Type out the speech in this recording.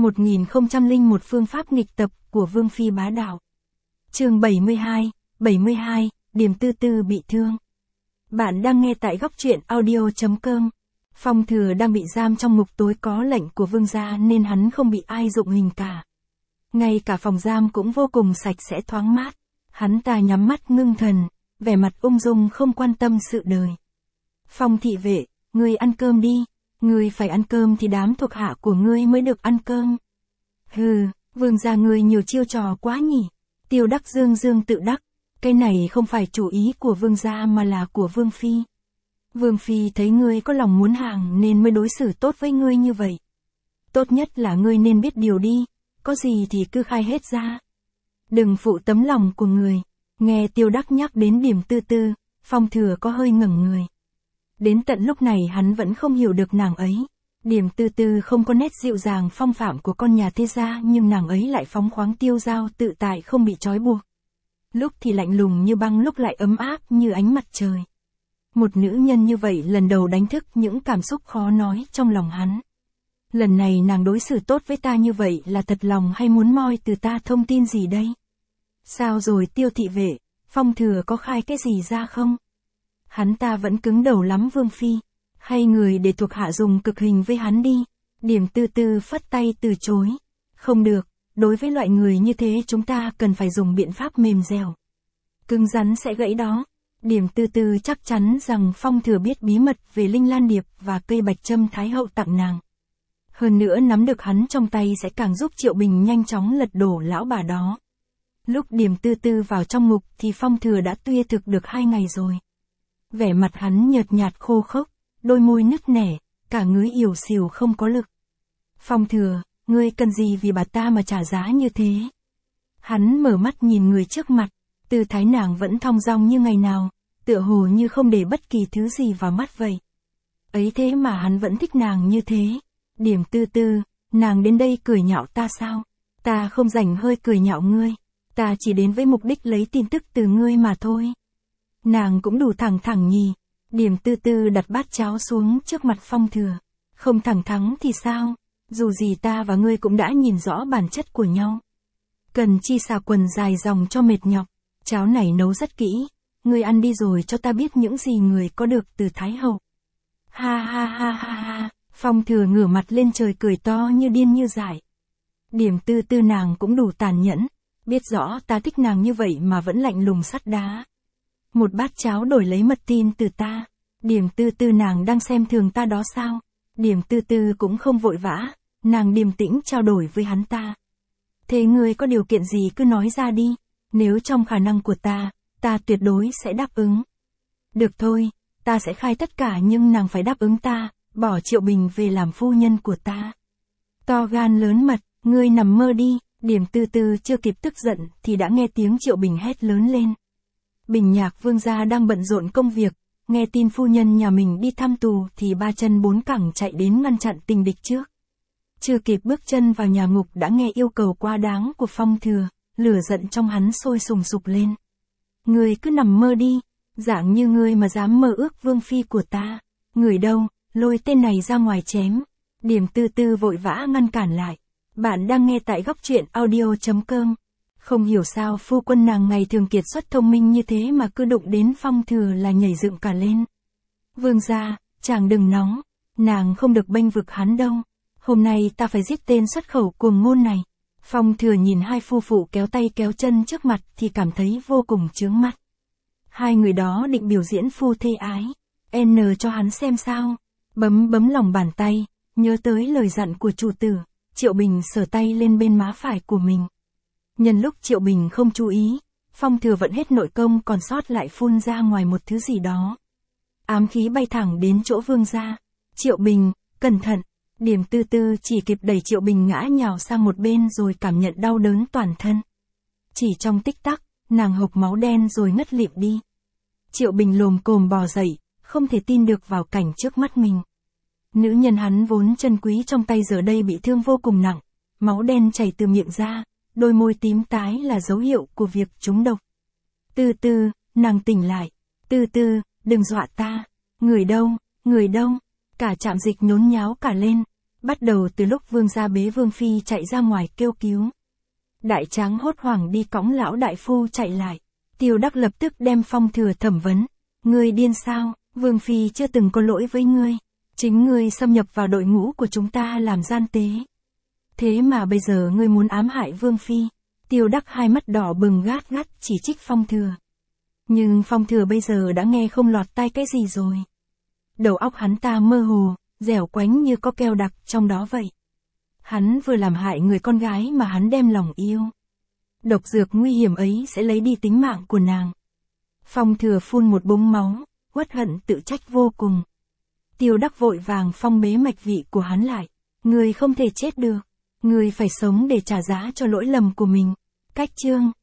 1001 phương pháp nghịch tập của Vương Phi bá đạo. Chương 72, Điềm Tư Tư bị thương. Bạn đang nghe tại góc truyện audio.com. Phong Thừa đang bị giam trong ngục tối có lệnh của vương gia nên hắn không bị ai dụng hình cả. Ngay cả phòng giam cũng vô cùng sạch sẽ thoáng mát. Hắn ta nhắm mắt ngưng thần, vẻ mặt ung dung không quan tâm sự đời. Phong thị vệ, ngươi ăn cơm đi. Ngươi phải ăn cơm thì đám thuộc hạ của ngươi mới được ăn cơm. Hừ, vương gia ngươi nhiều chiêu trò quá nhỉ. Tiêu Đắc dương tự đắc. Cái này không phải chủ ý của vương gia mà là của Vương Phi. Vương Phi thấy ngươi có lòng muốn hàng nên mới đối xử tốt với ngươi như vậy. Tốt nhất là ngươi nên biết điều đi, có gì thì cứ khai hết ra. Đừng phụ tấm lòng của người. Nghe Tiêu Đắc nhắc đến Điềm Tư Tư, Phong Thừa có hơi ngẩng người. Đến tận lúc này hắn vẫn không hiểu được nàng ấy. Điềm Tư Tư không có nét dịu dàng phong phạm của con nhà thế gia nhưng nàng ấy lại phóng khoáng tiêu dao tự tại không bị trói buộc. Lúc thì lạnh lùng như băng lúc lại ấm áp như ánh mặt trời. Một nữ nhân như vậy lần đầu đánh thức những cảm xúc khó nói trong lòng hắn. Lần này nàng đối xử tốt với ta như vậy là thật lòng hay muốn moi từ ta thông tin gì đây? Sao rồi Tiêu thị vệ, Phong Thừa có khai cái gì ra không? Hắn ta vẫn cứng đầu lắm Vương Phi. Hay người để thuộc hạ dùng cực hình với hắn đi. Điềm Tư Tư phất tay từ chối. Không được, đối với loại người như thế chúng ta cần phải dùng biện pháp mềm dẻo. Cứng rắn sẽ gãy đó. Điềm Tư Tư chắc chắn rằng Phong Thừa biết bí mật về Linh Lan Điệp và cây bạch châm Thái Hậu tặng nàng. Hơn nữa nắm được hắn trong tay sẽ càng giúp Triệu Bình nhanh chóng lật đổ lão bà đó. Lúc Điềm Tư Tư vào trong ngục thì Phong Thừa đã tuyê thực được 2 ngày rồi. Vẻ mặt hắn nhợt nhạt khô khốc, đôi môi nứt nẻ, cả người ỉu xìu không có lực. Phong Thừa, ngươi cần gì vì bà ta mà trả giá như thế? Hắn mở mắt nhìn người trước mặt, tư thái nàng vẫn thong dong như ngày nào, tựa hồ như không để bất kỳ thứ gì vào mắt vậy. Ấy thế mà hắn vẫn thích nàng như thế. Điềm Tư Tư, nàng đến đây cười nhạo ta sao? Ta không rảnh hơi cười nhạo ngươi, ta chỉ đến với mục đích lấy tin tức từ ngươi mà thôi. Nàng cũng đủ thẳng thẳng nhỉ. Điềm Tư Tư đặt bát cháo xuống trước mặt Phong Thừa. Không thẳng thắn thì sao? Dù gì ta và ngươi cũng đã nhìn rõ bản chất của nhau. Cần chi xà quần dài dòng cho mệt nhọc. Cháo này nấu rất kỹ. Ngươi ăn đi rồi cho ta biết những gì người có được từ Thái Hậu. Ha ha ha ha ha. Phong Thừa ngửa mặt lên trời cười to như điên như dại. Điềm Tư Tư nàng cũng đủ tàn nhẫn. Biết rõ ta thích nàng như vậy mà vẫn lạnh lùng sắt đá. Một bát cháo đổi lấy mật tin từ ta. Điềm Tư Tư nàng đang xem thường ta đó sao? Điềm Tư Tư cũng không vội vã, nàng điềm tĩnh trao đổi với hắn ta. Thế ngươi có điều kiện gì cứ nói ra đi, nếu trong khả năng của ta tuyệt đối sẽ đáp ứng. Được thôi, ta sẽ khai tất cả nhưng nàng phải đáp ứng ta, bỏ Triệu Bình về làm phu nhân của ta. To gan lớn mật, ngươi nằm mơ đi. Điềm Tư Tư chưa kịp tức giận thì đã nghe tiếng Triệu Bình hét lớn lên. Bình Nhạc vương gia đang bận rộn công việc, nghe tin phu nhân nhà mình đi thăm tù thì 3 chân 4 cẳng chạy đến ngăn chặn tình địch trước. Chưa kịp bước chân vào nhà ngục đã nghe yêu cầu quá đáng của Phong Thừa, lửa giận trong hắn sôi sùng sục lên. Ngươi cứ nằm mơ đi, dạng như ngươi mà dám mơ ước Vương Phi của ta. Người đâu, lôi tên này ra ngoài chém. Điềm Tư Tư vội vã ngăn cản lại. Bạn đang nghe tại góc truyện audio.com. Không hiểu sao phu quân nàng ngày thường kiệt xuất thông minh như thế mà cứ đụng đến Phong Thừa là nhảy dựng cả lên. Vương gia, chàng đừng nóng, nàng không được bênh vực hắn đâu. Hôm nay ta phải giết tên xuất khẩu cuồng ngôn này. Phong Thừa nhìn hai phu phụ kéo tay kéo chân trước mặt thì cảm thấy vô cùng chướng mắt. Hai người đó định biểu diễn phu thê ái. N cho hắn xem sao. Bấm lòng bàn tay, nhớ tới lời dặn của chủ tử. Triệu Bình sờ tay lên bên má phải của mình. Nhân lúc Triệu Bình không chú ý, Phong Thừa vận hết nội công còn sót lại phun ra ngoài một thứ gì đó. Ám khí bay thẳng đến chỗ vương gia. Triệu Bình, cẩn thận. Điềm Tư Tư chỉ kịp đẩy Triệu Bình ngã nhào sang một bên rồi cảm nhận đau đớn toàn thân. Chỉ trong tích tắc, nàng hộc máu đen rồi ngất lịm đi. Triệu Bình lồm cồm bò dậy, không thể tin được vào cảnh trước mắt mình. Nữ nhân hắn vốn trân quý trong tay giờ đây bị thương vô cùng nặng, máu đen chảy từ miệng ra, đôi môi tím tái là dấu hiệu của việc trúng độc. Tư Tư, nàng tỉnh lại. Tư Tư, đừng dọa ta. Người đâu, cả trạm dịch nhốn nháo cả lên. Bắt đầu từ lúc Vương gia bế Vương phi chạy ra ngoài kêu cứu. Đại tráng hốt hoảng đi cõng lão đại phu chạy lại. Tiêu Đắc lập tức đem Phong Thừa thẩm vấn. Ngươi điên sao, Vương phi chưa từng có lỗi với ngươi. Chính ngươi xâm nhập vào đội ngũ của chúng ta làm gian tế. Thế mà bây giờ ngươi muốn ám hại Vương phi. Tiêu Đắc hai mắt đỏ bừng gắt gắt chỉ trích Phong Thừa. Nhưng Phong Thừa bây giờ đã nghe không lọt tai cái gì rồi. Đầu óc hắn ta mơ hồ, dẻo quánh như có keo đặc trong đó vậy. Hắn vừa làm hại người con gái mà hắn đem lòng yêu. Độc dược nguy hiểm ấy sẽ lấy đi tính mạng của nàng. Phong Thừa phun một búng máu, uất hận tự trách vô cùng. Tiêu Đắc vội vàng phong bế mạch vị của hắn lại. Ngươi không thể chết được. Ngươi phải sống để trả giá cho lỗi lầm của mình. Cách chương